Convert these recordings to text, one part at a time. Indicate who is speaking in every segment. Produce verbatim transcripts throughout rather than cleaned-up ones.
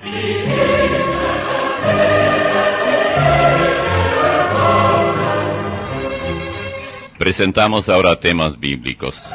Speaker 1: Presentamos ahora temas bíblicos.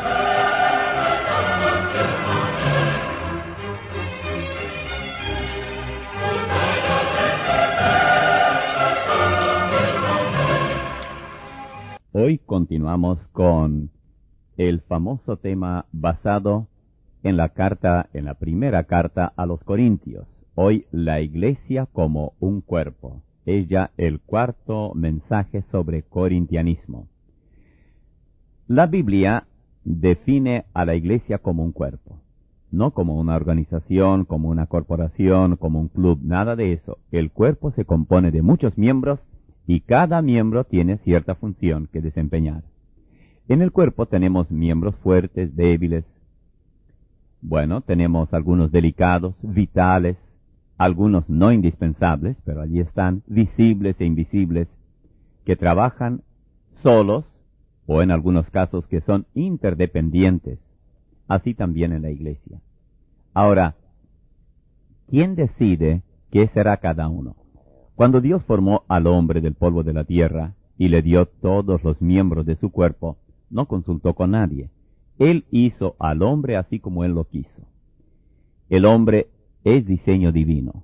Speaker 1: Hoy continuamos con el famoso tema basado en la carta, en la primera carta a los Corintios. Hoy, la iglesia como un cuerpo. Es ya el cuarto mensaje sobre corintianismo. La Biblia define a la iglesia como un cuerpo, no como una organización, como una corporación, como un club, nada de eso. El cuerpo se compone de muchos miembros y cada miembro tiene cierta función que desempeñar. En el cuerpo tenemos miembros fuertes, débiles. Bueno, tenemos algunos delicados, vitales, algunos no indispensables, pero allí están, visibles e invisibles, que trabajan solos, o en algunos casos que son interdependientes, así también en la iglesia. Ahora, ¿quién decide qué será cada uno? Cuando Dios formó al hombre del polvo de la tierra y le dio todos los miembros de su cuerpo, no consultó con nadie. Él hizo al hombre así como Él lo quiso. El hombre es diseño divino,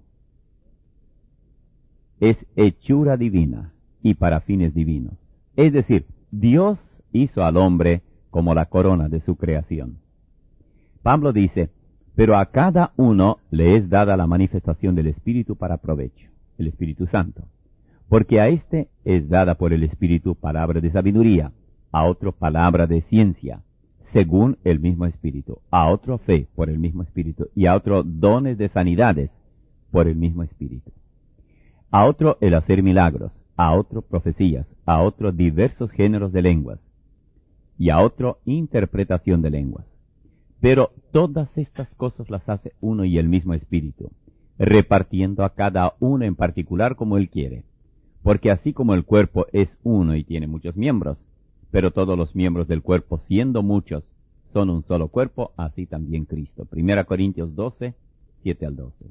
Speaker 1: es hechura divina y para fines divinos. Es decir, Dios hizo al hombre como la corona de su creación. Pablo dice, pero a cada uno le es dada la manifestación del Espíritu para provecho, el Espíritu Santo. Porque a éste es dada por el Espíritu palabra de sabiduría, a otro palabra de ciencia, según el mismo Espíritu, a otro fe por el mismo Espíritu, y a otro dones de sanidades por el mismo Espíritu. A otro el hacer milagros, a otro profecías, a otro diversos géneros de lenguas, y a otro interpretación de lenguas. Pero todas estas cosas las hace uno y el mismo Espíritu, repartiendo a cada uno en particular como Él quiere. Porque así como el cuerpo es uno y tiene muchos miembros, pero todos los miembros del cuerpo, siendo muchos, son un solo cuerpo, así también Cristo. Primera Corintios doce, siete al doce.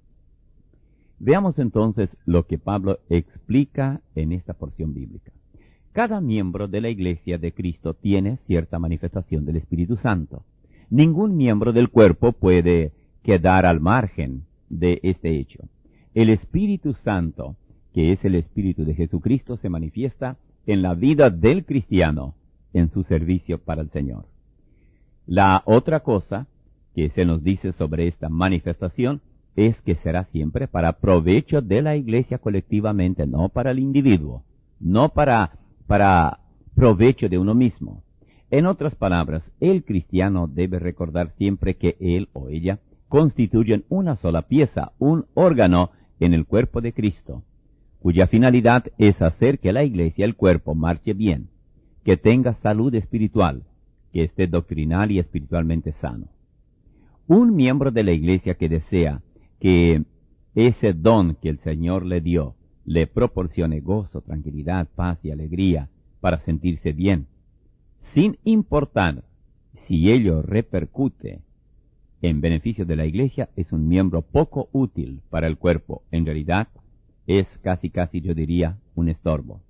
Speaker 1: Veamos entonces lo que Pablo explica en esta porción bíblica. Cada miembro de la iglesia de Cristo tiene cierta manifestación del Espíritu Santo. Ningún miembro del cuerpo puede quedar al margen de este hecho. El Espíritu Santo, que es el Espíritu de Jesucristo, se manifiesta en la vida del cristiano, en su servicio para el Señor. La otra cosa que se nos dice sobre esta manifestación es que será siempre para provecho de la iglesia colectivamente, no para el individuo, no para, para provecho de uno mismo. En otras palabras, el cristiano debe recordar siempre que él o ella constituyen una sola pieza, un órgano en el cuerpo de Cristo, cuya finalidad es hacer que la iglesia, el cuerpo, marche bien, que tenga salud espiritual, que esté doctrinal y espiritualmente sano. Un miembro de la iglesia que desea que ese don que el Señor le dio le proporcione gozo, tranquilidad, paz y alegría para sentirse bien, sin importar si ello repercute en beneficio de la iglesia, es un miembro poco útil para el cuerpo. En realidad, es casi casi, yo diría, un estorbo.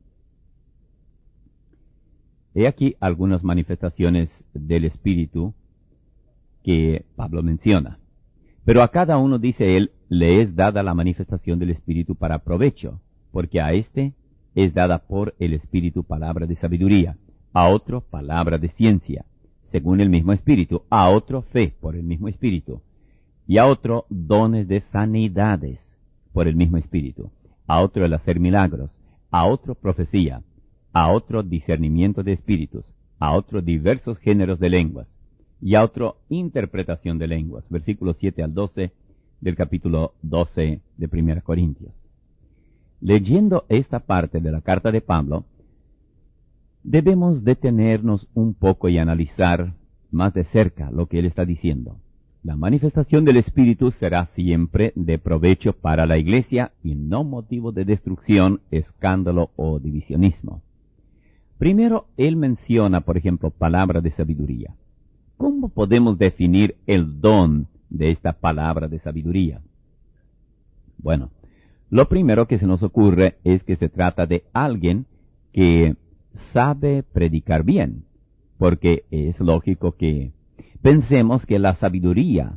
Speaker 1: He aquí algunas manifestaciones del Espíritu que Pablo menciona. Pero a cada uno, dice él, le es dada la manifestación del Espíritu para provecho, porque a éste es dada por el Espíritu palabra de sabiduría, a otro palabra de ciencia, según el mismo Espíritu, a otro fe por el mismo Espíritu, y a otro dones de sanidades por el mismo Espíritu, a otro el hacer milagros, a otro profecía, a otro discernimiento de espíritus, a otro diversos géneros de lenguas, y a otro interpretación de lenguas. Versículos siete al doce del capítulo doce de Primera Corintios. Leyendo esta parte de la carta de Pablo, debemos detenernos un poco y analizar más de cerca lo que él está diciendo. La manifestación del Espíritu será siempre de provecho para la iglesia y no motivo de destrucción, escándalo o divisionismo. Primero, él menciona, por ejemplo, palabra de sabiduría. ¿Cómo podemos definir el don de esta palabra de sabiduría? Bueno, lo primero que se nos ocurre es que se trata de alguien que sabe predicar bien, porque es lógico que pensemos que la sabiduría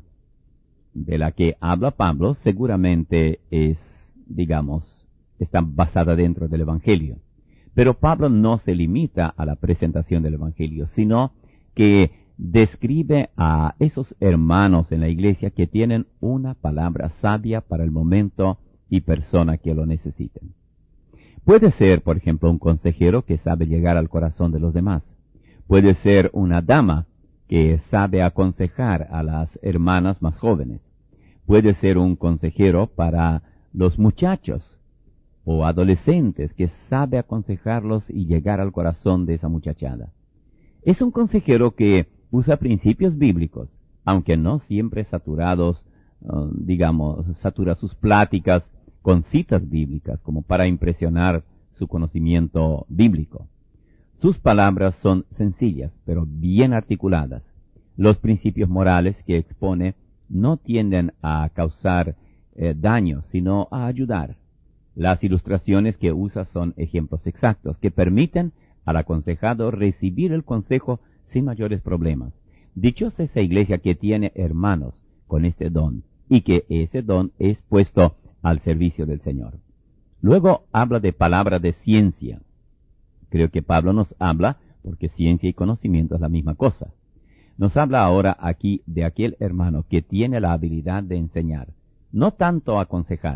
Speaker 1: de la que habla Pablo seguramente es, digamos, está basada dentro del Evangelio. Pero Pablo no se limita a la presentación del Evangelio, sino que describe a esos hermanos en la iglesia que tienen una palabra sabia para el momento y persona que lo necesiten. Puede ser, por ejemplo, un consejero que sabe llegar al corazón de los demás. Puede ser una dama que sabe aconsejar a las hermanas más jóvenes. Puede ser un consejero para los muchachos o adolescentes que sabe aconsejarlos y llegar al corazón de esa muchachada. Es un consejero que usa principios bíblicos, aunque no siempre saturados, uh, digamos, satura sus pláticas con citas bíblicas, como para impresionar su conocimiento bíblico. Sus palabras son sencillas, pero bien articuladas. Los principios morales que expone no tienden a causar eh, daño, sino a ayudar. Las ilustraciones que usa son ejemplos exactos, que permiten al aconsejado recibir el consejo sin mayores problemas. Dichosa esa iglesia que tiene hermanos con este don, y que ese don es puesto al servicio del Señor. Luego habla de palabra de ciencia. Creo que Pablo nos habla, porque ciencia y conocimiento es la misma cosa. Nos habla ahora aquí de aquel hermano que tiene la habilidad de enseñar, no tanto aconsejar.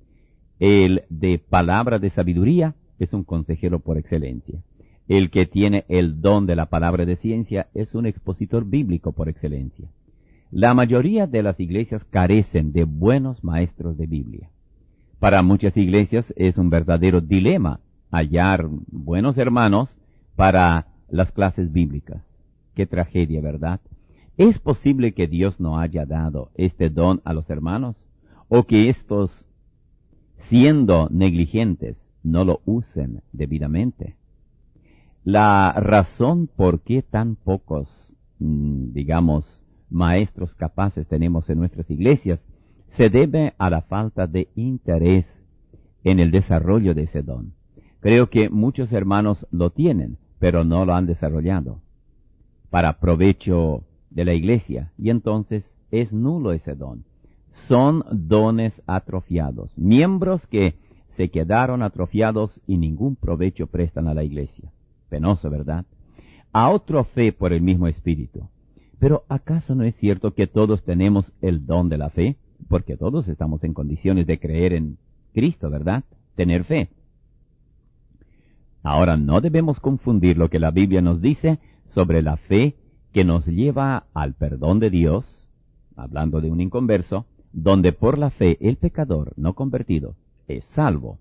Speaker 1: El de palabra de sabiduría es un consejero por excelencia. El que tiene el don de la palabra de ciencia es un expositor bíblico por excelencia. La mayoría de las iglesias carecen de buenos maestros de Biblia. Para muchas iglesias es un verdadero dilema hallar buenos hermanos para las clases bíblicas. Qué tragedia, ¿verdad? ¿Es posible que Dios no haya dado este don a los hermanos? ¿O que estos, siendo negligentes, no lo usen debidamente? La razón por qué tan pocos, digamos, maestros capaces tenemos en nuestras iglesias se debe a la falta de interés en el desarrollo de ese don. Creo que muchos hermanos lo tienen, pero no lo han desarrollado para provecho de la iglesia, y entonces es nulo ese don. Son dones atrofiados, miembros que se quedaron atrofiados y ningún provecho prestan a la iglesia. Penoso, ¿verdad? A otro fe por el mismo Espíritu. Pero ¿acaso no es cierto que todos tenemos el don de la fe? Porque todos estamos en condiciones de creer en Cristo, ¿verdad? Tener fe. Ahora, no debemos confundir lo que la Biblia nos dice sobre la fe que nos lleva al perdón de Dios, hablando de un inconverso, donde por la fe el pecador no convertido es salvo,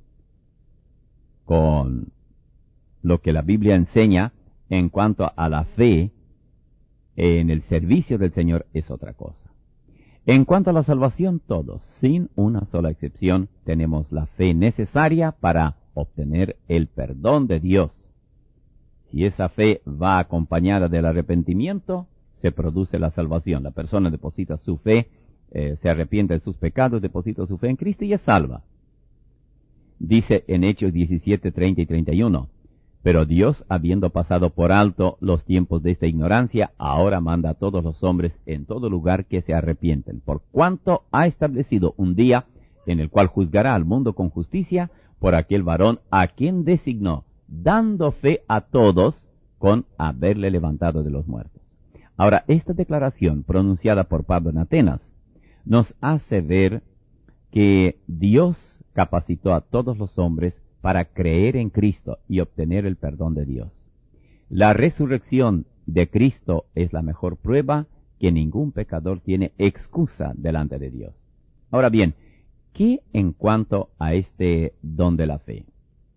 Speaker 1: con lo que la Biblia enseña en cuanto a la fe en el servicio del Señor es otra cosa. En cuanto a la salvación, todos, sin una sola excepción, tenemos la fe necesaria para obtener el perdón de Dios. Si esa fe va acompañada del arrepentimiento, se produce la salvación. La persona deposita su fe, eh, se arrepiente de sus pecados, deposita su fe en Cristo y es salva. Dice en Hechos diecisiete, treinta y treinta y uno, pero Dios, habiendo pasado por alto los tiempos de esta ignorancia, ahora manda a todos los hombres en todo lugar que se arrepienten, por cuanto ha establecido un día en el cual juzgará al mundo con justicia por aquel varón a quien designó, dando fe a todos con haberle levantado de los muertos. Ahora, esta declaración pronunciada por Pablo en Atenas nos hace ver que Dios capacitó a todos los hombres para creer en Cristo y obtener el perdón de Dios. La resurrección de Cristo es la mejor prueba que ningún pecador tiene excusa delante de Dios. Ahora bien, ¿qué en cuanto a este don de la fe?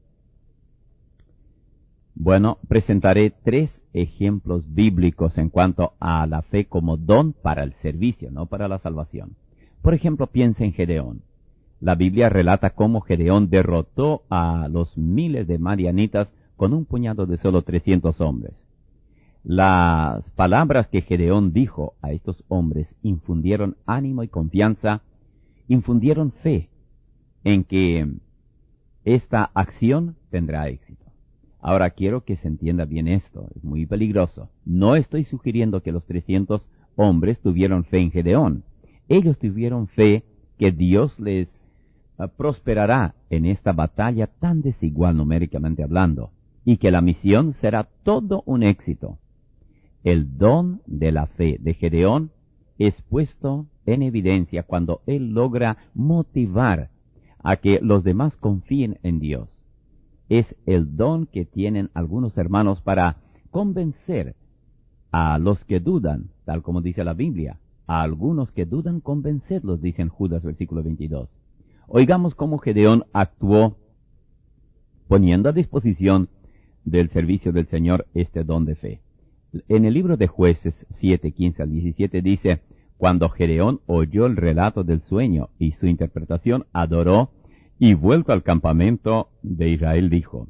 Speaker 1: Bueno, presentaré tres ejemplos bíblicos en cuanto a la fe como don para el servicio, no para la salvación. Por ejemplo, piensa en Gedeón. La Biblia relata cómo Gedeón derrotó a los miles de madianitas con un puñado de solo trescientos hombres. Las palabras que Gedeón dijo a estos hombres infundieron ánimo y confianza, infundieron fe. en que esta acción tendrá éxito. Ahora quiero que se entienda bien esto, es muy peligroso. No estoy sugiriendo que los trescientos hombres tuvieron fe en Gedeón. Ellos tuvieron fe que Dios les uh, prosperará en esta batalla tan desigual numéricamente hablando, y que la misión será todo un éxito. El don de la fe de Gedeón es puesto en evidencia cuando él logra motivar a que los demás confíen en Dios. Es el don que tienen algunos hermanos para convencer a los que dudan, tal como dice la Biblia. A algunos que dudan, convencerlos, dice en Judas, versículo veintidós. Oigamos cómo Gedeón actuó poniendo a disposición del servicio del Señor este don de fe. En el libro de Jueces siete, quince al diecisiete dice: cuando Gedeón oyó el relato del sueño y su interpretación, adoró, y vuelto al campamento de Israel dijo: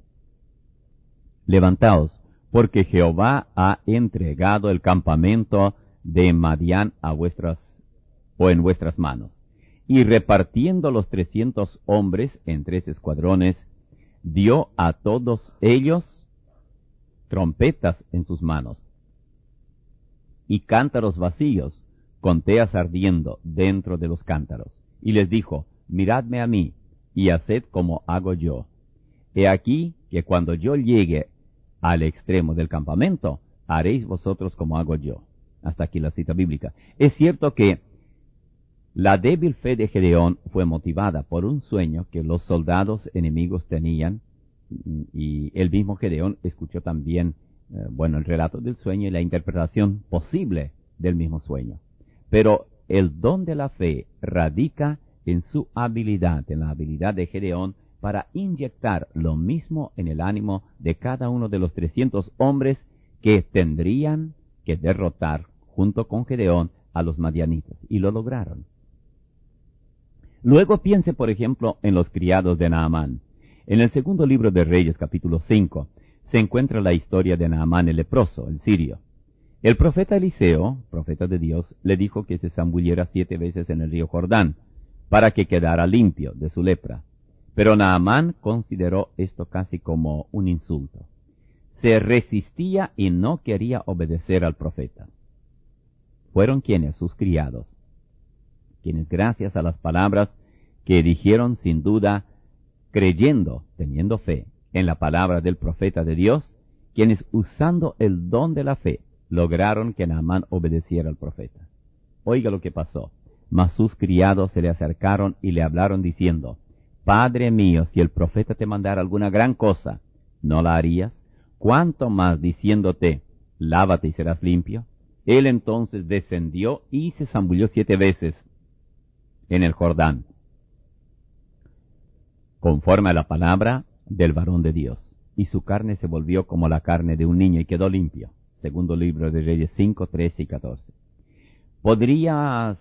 Speaker 1: levantaos, porque Jehová ha entregado el campamento de Madián a vuestras, o en vuestras manos. Y repartiendo los trescientos hombres en tres escuadrones, dio a todos ellos trompetas en sus manos, y cántaros vacíos, con teas ardiendo dentro de los cántaros. Y les dijo: miradme a mí, y haced como hago yo. He aquí que cuando yo llegue al extremo del campamento, haréis vosotros como hago yo. Hasta aquí la cita bíblica. Es cierto que la débil fe de Gedeón fue motivada por un sueño que los soldados enemigos tenían, y el mismo Gedeón escuchó también, eh, bueno, el relato del sueño y la interpretación posible del mismo sueño. Pero el don de la fe radica en su habilidad, en la habilidad de Gedeón para inyectar lo mismo en el ánimo de cada uno de los trescientos hombres que tendrían que derrotar junto con Gedeón a los madianitas, y lo lograron. Luego piense, por ejemplo, en los criados de Naamán. En el segundo libro de Reyes, capítulo cinco, se encuentra la historia de Naamán el leproso, el sirio. El profeta Eliseo, profeta de Dios, le dijo que se zambulliera siete veces en el río Jordán, para que quedara limpio de su lepra. Pero Naamán consideró esto casi como un insulto. Se resistía y no quería obedecer al profeta. Fueron quienes, sus criados, quienes gracias a las palabras que dijeron sin duda, creyendo, teniendo fe en la palabra del profeta de Dios, quienes usando el don de la fe, lograron que Naamán obedeciera al profeta. Oiga lo que pasó. Mas sus criados se le acercaron y le hablaron diciendo: Padre mío, si el profeta te mandara alguna gran cosa, ¿no la harías? ¿Cuánto más diciéndote, lávate y serás limpio? Él entonces descendió y se zambulló siete veces en el Jordán, conforme a la palabra del varón de Dios, y su carne se volvió como la carne de un niño y quedó limpio. Segundo libro de Reyes cinco, trece y catorce. ¿Podría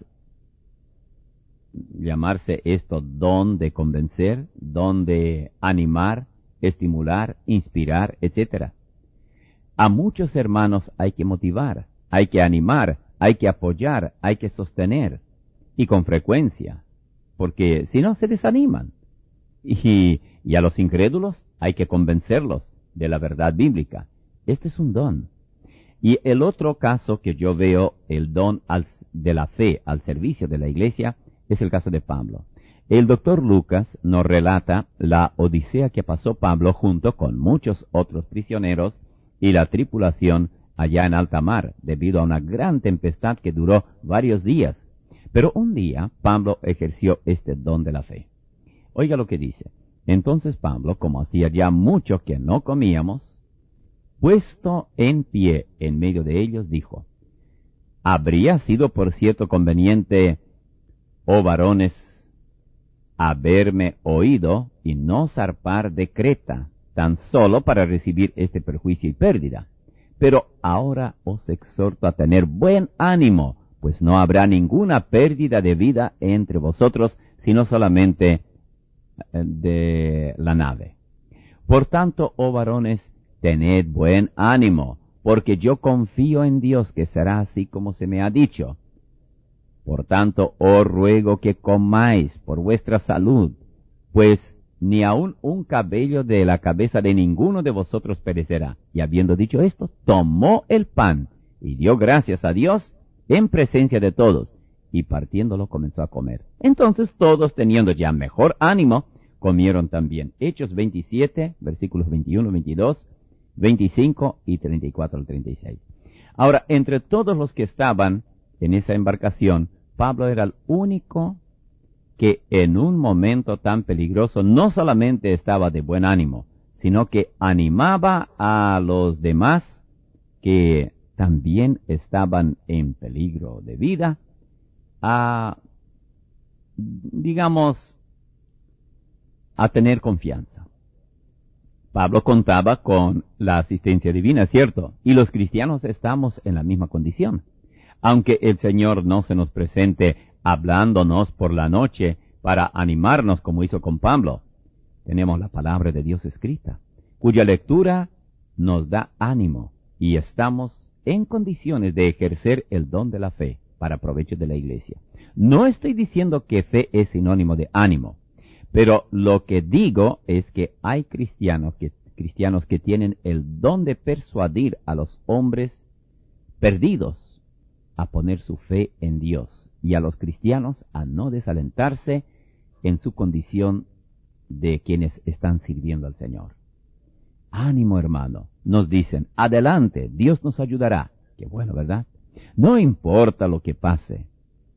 Speaker 1: llamarse esto don de convencer, don de animar, estimular, inspirar, etcétera? A muchos hermanos hay que motivar, hay que animar, hay que apoyar, hay que sostener, y con frecuencia, porque si no se desaniman. Y, y a los incrédulos hay que convencerlos de la verdad bíblica. Este es un don. Y el otro caso que yo veo, el don al, de la fe al servicio de la iglesia, es el caso de Pablo. El doctor Lucas nos relata la odisea que pasó Pablo junto con muchos otros prisioneros y la tripulación allá en alta mar, debido a una gran tempestad que duró varios días. Pero un día Pablo ejerció este don de la fe. Oiga lo que dice. Entonces Pablo, como hacía ya mucho que no comíamos, puesto en pie en medio de ellos, dijo: ¿Habría sido por cierto conveniente, oh varones, haberme oído y no zarpar de Creta, tan solo para recibir este perjuicio y pérdida? Pero ahora os exhorto a tener buen ánimo, pues no habrá ninguna pérdida de vida entre vosotros, sino solamente de la nave. Por tanto, oh varones, tened buen ánimo, porque yo confío en Dios que será así como se me ha dicho. Por tanto, os ruego que comáis por vuestra salud, pues ni aun un cabello de la cabeza de ninguno de vosotros perecerá. Y habiendo dicho esto, tomó el pan y dio gracias a Dios en presencia de todos, y partiéndolo comenzó a comer. Entonces todos, teniendo ya mejor ánimo, comieron también. Hechos veintisiete, versículos veintiuno, veintidós, veinticinco y treinta y cuatro al treinta y seis. Ahora, entre todos los que estaban en esa embarcación, Pablo era el único que en un momento tan peligroso no solamente estaba de buen ánimo, sino que animaba a los demás que también estaban en peligro de vida a, digamos, a tener confianza. Pablo contaba con la asistencia divina, ¿cierto? Y los cristianos estamos en la misma condición. Aunque el Señor no se nos presente hablándonos por la noche para animarnos como hizo con Pablo, tenemos la palabra de Dios escrita, cuya lectura nos da ánimo y estamos en condiciones de ejercer el don de la fe para provecho de la iglesia. No estoy diciendo que fe es sinónimo de ánimo, pero lo que digo es que hay cristianos que, cristianos que tienen el don de persuadir a los hombres perdidos a poner su fe en Dios, y a los cristianos a no desalentarse en su condición de quienes están sirviendo al Señor. Ánimo, hermano, nos dicen, adelante, Dios nos ayudará. Qué bueno, ¿verdad? No importa lo que pase,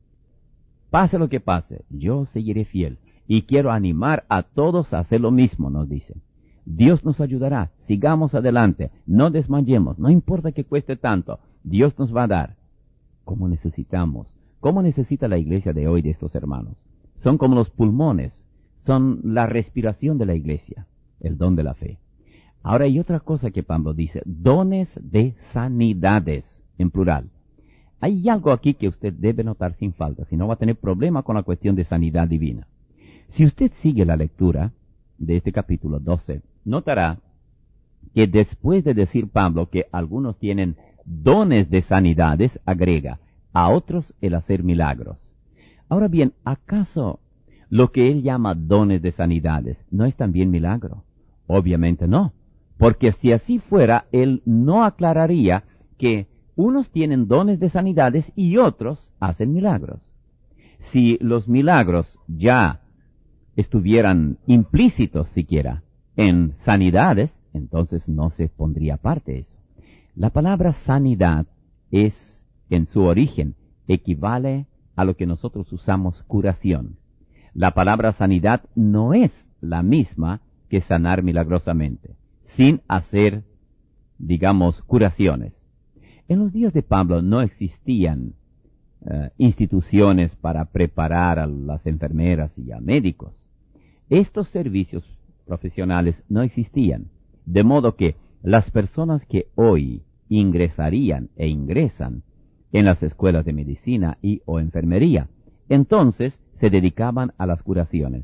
Speaker 1: pase lo que pase, yo seguiré fiel, y quiero animar a todos a hacer lo mismo, nos dicen. Dios nos ayudará, sigamos adelante, no desmayemos, no importa que cueste tanto, Dios nos va a dar. ¿Cómo necesitamos? ¿Cómo necesita la iglesia de hoy de estos hermanos? Son como los pulmones, son la respiración de la iglesia, el don de la fe. Ahora hay otra cosa que Pablo dice, dones de sanidades, en plural. Hay algo aquí que usted debe notar sin falta, si no va a tener problema con la cuestión de sanidad divina. Si usted sigue la lectura de este capítulo doce, notará que después de decir Pablo que algunos tienen dones de sanidades, agrega, a otros el hacer milagros. Ahora bien, ¿acaso lo que él llama dones de sanidades no es también milagro? Obviamente no, porque si así fuera, él no aclararía que unos tienen dones de sanidades y otros hacen milagros. Si los milagros ya estuvieran implícitos siquiera en sanidades, entonces no se pondría aparte eso. La palabra sanidad es, en su origen, equivale a lo que nosotros usamos curación. La palabra sanidad no es la misma que sanar milagrosamente, sin hacer, digamos, curaciones. En los días de Pablo no existían uh, instituciones para preparar a las enfermeras y a médicos. Estos servicios profesionales no existían, de modo que las personas que hoy ingresarían e ingresan en las escuelas de medicina y o enfermería, entonces se dedicaban a las curaciones.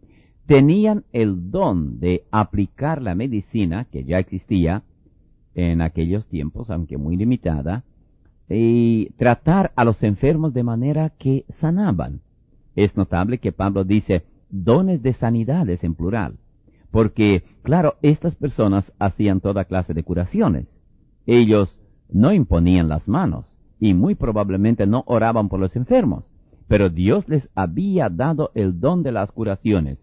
Speaker 1: Tenían el don de aplicar la medicina que ya existía en aquellos tiempos, aunque muy limitada, y tratar a los enfermos de manera que sanaban. Es notable que Pablo dice dones de sanidades en plural, porque, claro, estas personas hacían toda clase de curaciones. Ellos no imponían las manos y muy probablemente no oraban por los enfermos, pero Dios les había dado el don de las curaciones,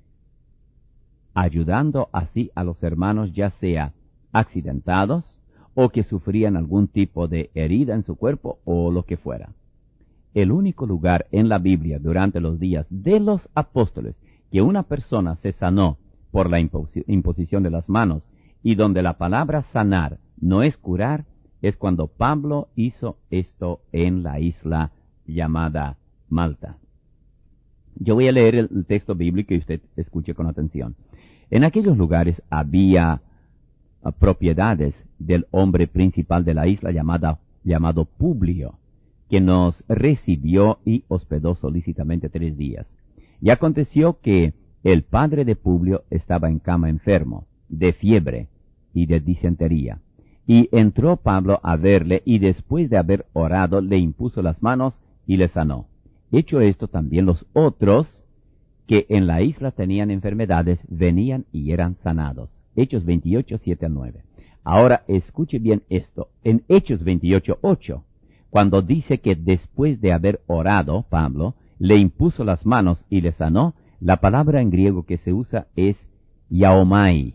Speaker 1: ayudando así a los hermanos ya sea accidentados o que sufrían algún tipo de herida en su cuerpo o lo que fuera. El único lugar en la Biblia durante los días de los apóstoles que una persona se sanó por la imposición de las manos y donde la palabra sanar no es curar, es cuando Pablo hizo esto en la isla llamada Malta. Yo voy a leer el texto bíblico y usted escuche con atención. En aquellos lugares había uh, propiedades del hombre principal de la isla llamada, llamado Publio, que nos recibió y hospedó solícitamente tres días. Y aconteció que el padre de Publio estaba en cama enfermo, de fiebre y de disentería. Y entró Pablo a verle, y después de haber orado, le impuso las manos y le sanó. Hecho esto, también los otros que en la isla tenían enfermedades venían y eran sanados. Hechos veintiocho, siete al nueve. Ahora escuche bien esto. En Hechos veintiocho, ocho, cuando dice que después de haber orado, Pablo le impuso las manos y le sanó, la palabra en griego que se usa es iaomai,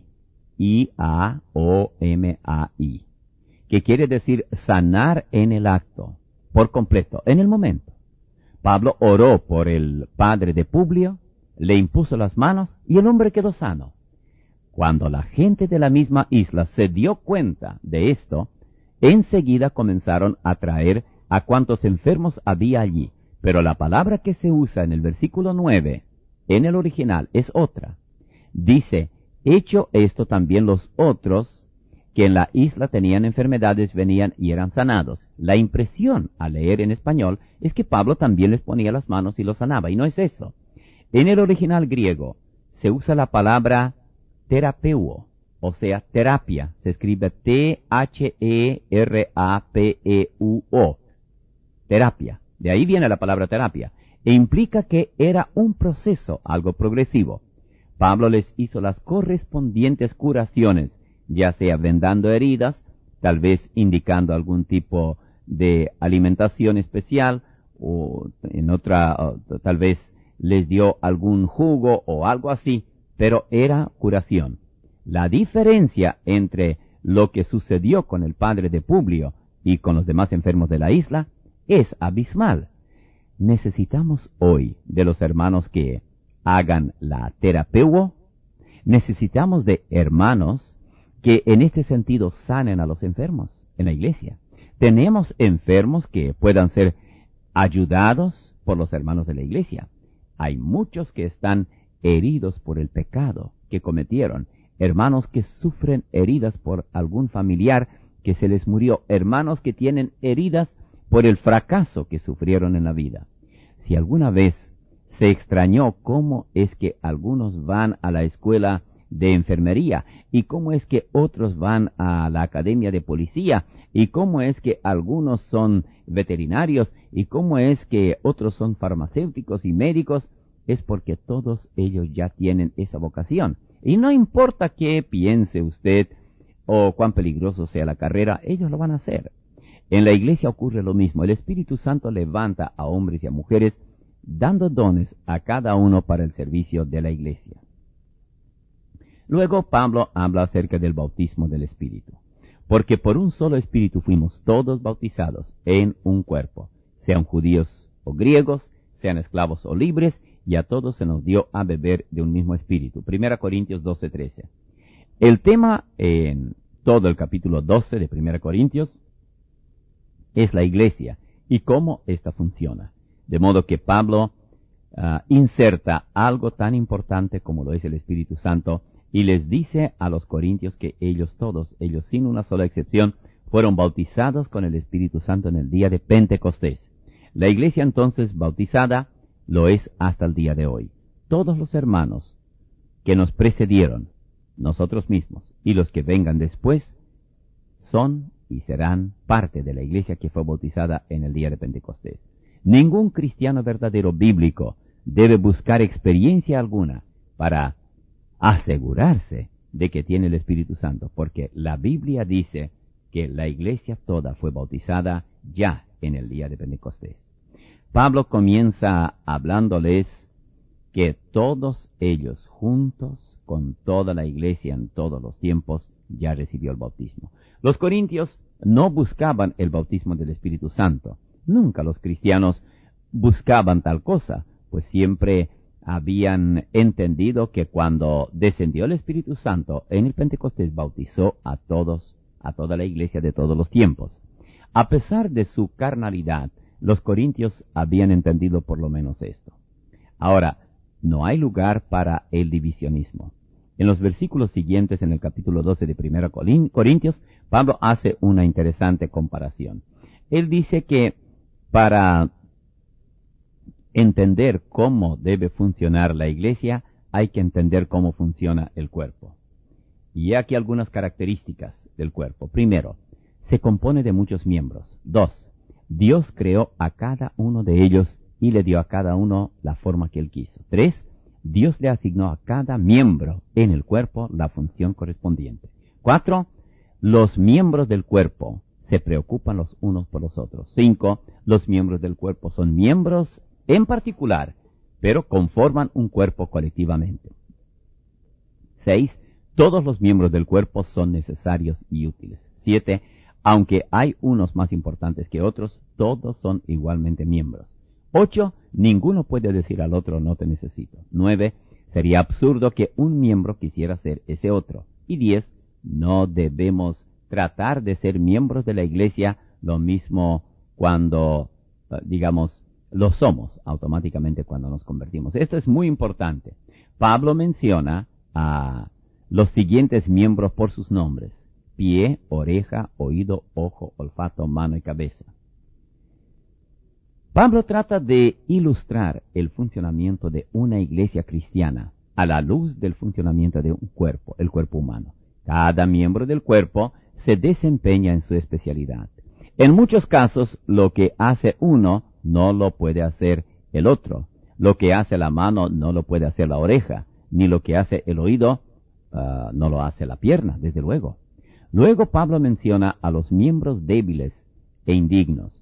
Speaker 1: I A O M A I, que quiere decir sanar en el acto, por completo, en el momento. Pablo oró por el padre de Publio, le impuso las manos y el hombre quedó sano. Cuando la gente de la misma isla se dio cuenta de esto, enseguida comenzaron a traer a cuantos enfermos había allí. Pero la palabra que se usa en el versículo nueve, en el original, es otra. Dice, hecho esto también los otros que en la isla tenían enfermedades venían y eran sanados. La impresión al leer en español es que Pablo también les ponía las manos y los sanaba, y no es eso. En el original griego se usa la palabra terapeuo, o sea, terapia. Se escribe T H E R A P E U O, terapia. De ahí viene la palabra terapia, e implica que era un proceso, algo progresivo. Pablo les hizo las correspondientes curaciones, ya sea vendando heridas, tal vez indicando algún tipo de alimentación especial, o en otra, o tal vez les dio algún jugo o algo así, pero era curación. La diferencia entre lo que sucedió con el padre de Publio y con los demás enfermos de la isla es abismal. Necesitamos hoy de los hermanos que hagan la terapeuo. Necesitamos de hermanos que en este sentido sanen a los enfermos en la iglesia. Tenemos enfermos que puedan ser ayudados por los hermanos de la iglesia. Hay muchos que están heridos por el pecado que cometieron, hermanos que sufren heridas por algún familiar que se les murió, hermanos que tienen heridas por el fracaso que sufrieron en la vida. Si alguna vez se extrañó cómo es que algunos van a la escuela de enfermería y cómo es que otros van a la academia de policía y cómo es que algunos son veterinarios y cómo es que otros son farmacéuticos y médicos, es porque todos ellos ya tienen esa vocación. Y no importa qué piense usted o cuán peligroso sea la carrera, ellos lo van a hacer. En la iglesia ocurre lo mismo. El Espíritu Santo levanta a hombres y a mujeres dando dones a cada uno para el servicio de la iglesia. Luego Pablo habla acerca del bautismo del Espíritu. Porque por un solo Espíritu fuimos todos bautizados en un cuerpo, sean judíos o griegos, sean esclavos o libres, y a todos se nos dio a beber de un mismo Espíritu. Primera Corintios doce, trece. El tema en todo el capítulo doce de Primera Corintios es la iglesia y cómo ésta funciona. De modo que Pablo uh, inserta algo tan importante como lo es el Espíritu Santo y les dice a los corintios que ellos todos, ellos sin una sola excepción, fueron bautizados con el Espíritu Santo en el día de Pentecostés. La iglesia entonces bautizada lo es hasta el día de hoy. Todos los hermanos que nos precedieron, nosotros mismos, y los que vengan después, son y serán parte de la iglesia que fue bautizada en el día de Pentecostés. Ningún cristiano verdadero bíblico debe buscar experiencia alguna para asegurarse de que tiene el Espíritu Santo, porque la Biblia dice que la iglesia toda fue bautizada ya en el día de Pentecostés. Pablo comienza hablándoles que todos ellos juntos, con toda la iglesia en todos los tiempos, ya recibió el bautismo. Los corintios no buscaban el bautismo del Espíritu Santo. Nunca los cristianos buscaban tal cosa, pues siempre habían entendido que cuando descendió el Espíritu Santo en el Pentecostés bautizó a todos, a toda la iglesia de todos los tiempos. A pesar de su carnalidad, los corintios habían entendido por lo menos esto. Ahora, no hay lugar para el divisionismo. En los versículos siguientes, en el capítulo doce de Primera Corintios, Pablo hace una interesante comparación. Él dice que para entender cómo debe funcionar la iglesia, hay que entender cómo funciona el cuerpo. Y aquí algunas características del cuerpo. Primero, se compone de muchos miembros. Dos, Dios creó a cada uno de ellos y le dio a cada uno la forma que Él quiso. Tres, Dios le asignó a cada miembro en el cuerpo la función correspondiente. Cuatro, los miembros del cuerpo se preocupan los unos por los otros. Cinco, los miembros del cuerpo son miembros en particular, pero conforman un cuerpo colectivamente. Seis, todos los miembros del cuerpo son necesarios y útiles. Siete, aunque hay unos más importantes que otros, todos son igualmente miembros. Ocho, ninguno puede decir al otro no te necesito. Nueve, sería absurdo que un miembro quisiera ser ese otro. Y diez, no debemos tratar de ser miembros de la iglesia lo mismo cuando, digamos, lo somos automáticamente cuando nos convertimos. Esto es muy importante. Pablo menciona a los siguientes miembros por sus nombres: pie, oreja, oído, ojo, olfato, mano y cabeza. Pablo trata de ilustrar el funcionamiento de una iglesia cristiana a la luz del funcionamiento de un cuerpo, el cuerpo humano. Cada miembro del cuerpo se desempeña en su especialidad. En muchos casos, lo que hace uno no lo puede hacer el otro. Lo que hace la mano no lo puede hacer la oreja, ni lo que hace el oído uh, no lo hace la pierna, desde luego. Luego Pablo menciona a los miembros débiles e indignos.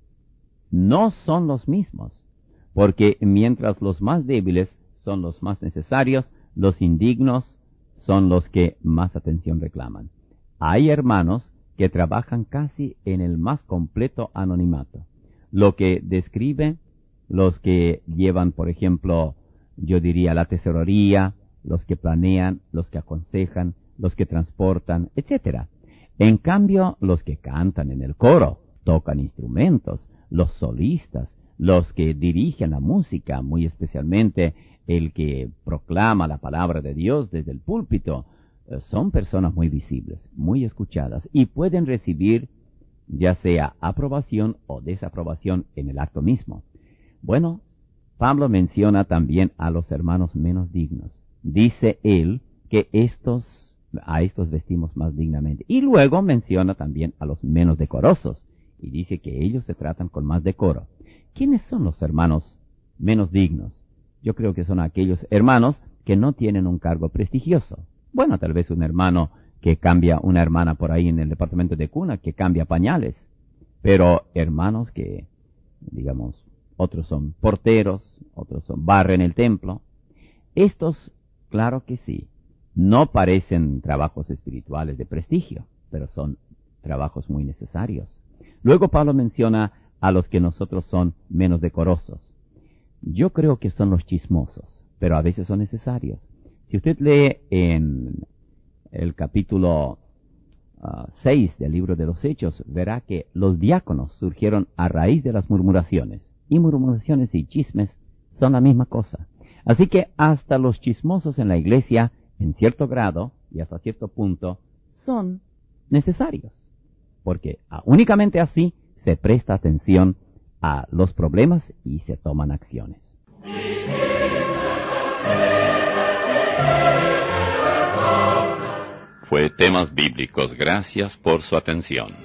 Speaker 1: No son los mismos, porque mientras los más débiles son los más necesarios, los indignos son los que más atención reclaman. Hay hermanos que trabajan casi en el más completo anonimato. Lo que describe los que llevan, por ejemplo, yo diría la tesorería, los que planean, los que aconsejan, los que transportan, etcétera. En cambio, los que cantan en el coro, tocan instrumentos, los solistas, los que dirigen la música, muy especialmente el que proclama la palabra de Dios desde el púlpito, son personas muy visibles, muy escuchadas y pueden recibir ya sea aprobación o desaprobación en el acto mismo. Bueno, Pablo menciona también a los hermanos menos dignos. Dice él que estos, a estos vestimos más dignamente. Y luego menciona también a los menos decorosos y dice que ellos se tratan con más decoro. ¿Quiénes son los hermanos menos dignos? Yo creo que son aquellos hermanos que no tienen un cargo prestigioso. Bueno, tal vez un hermano que cambia, una hermana por ahí en el departamento de cuna que cambia pañales, pero hermanos que, digamos, otros son porteros, otros son barren el templo. Estos, claro que sí, no parecen trabajos espirituales de prestigio, pero son trabajos muy necesarios. Luego Pablo menciona a los que nosotros son menos decorosos. Yo creo que son los chismosos, pero a veces son necesarios. Si usted lee en el capítulo uh, seis del libro de los Hechos, verá que los diáconos surgieron a raíz de las murmuraciones. Y murmuraciones y chismes son la misma cosa. Así que hasta los chismosos en la iglesia, en cierto grado y hasta cierto punto, son necesarios. Porque uh, únicamente así se presta atención a los problemas y se toman acciones.
Speaker 2: Fue Temas Bíblicos. Gracias por su atención.